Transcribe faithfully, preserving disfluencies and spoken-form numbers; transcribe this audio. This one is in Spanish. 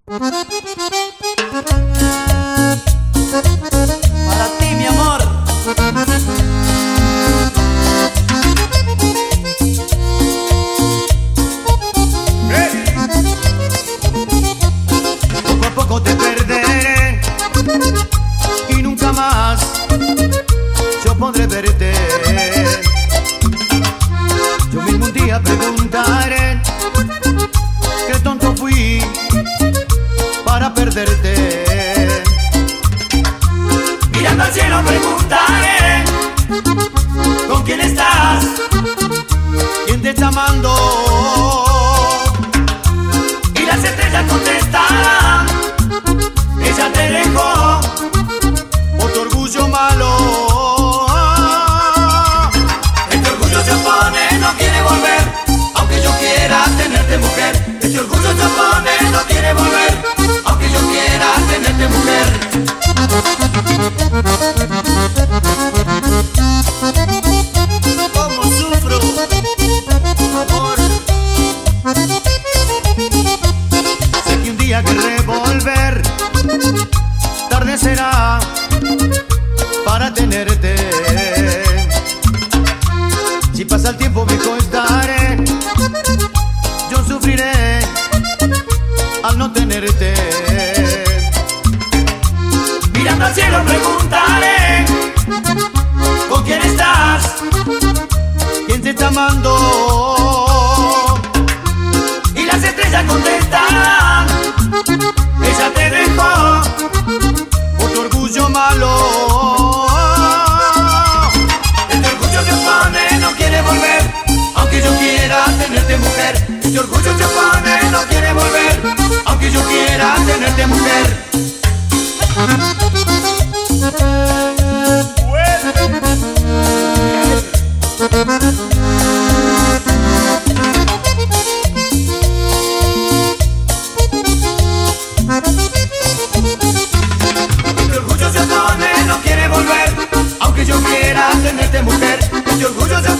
Para ti, mi amor. Poco a poco te perderé y nunca más yo podré verte. Yo mismo un día preguntaré qué tonto fui para perderte. Mirando al cielo preguntaré ¿con quién estás? ¿Quién te está amando? Y las estrellas contestarán ella te dejó Por tu orgullo malo. Este orgullo se opone, no quiere volver aunque yo quiera tenerte mujer. Este orgullo se opone, no quiere volver aunque yo quiera tenerte mujer. ¿Cómo sufro, amor? Sé que un día querré volver, tarde será para tenerte. Si pasa el tiempo viejo estaré, yo sufriré al no tenerte. Mirando al cielo preguntaré ¿con quién estás? ¿Quién te está amando? Y las estrellas contestarán ella te dejó Por tu orgullo malo. Este orgullo se opone, no quiere volver aunque yo quiera tenerte mujer. Este orgullo se opone, no quiere volver aunque yo quiera tenerte mujer. Este orgullo se opone, no quiere volver aunque yo quiera tenerte mujer. Este orgullo se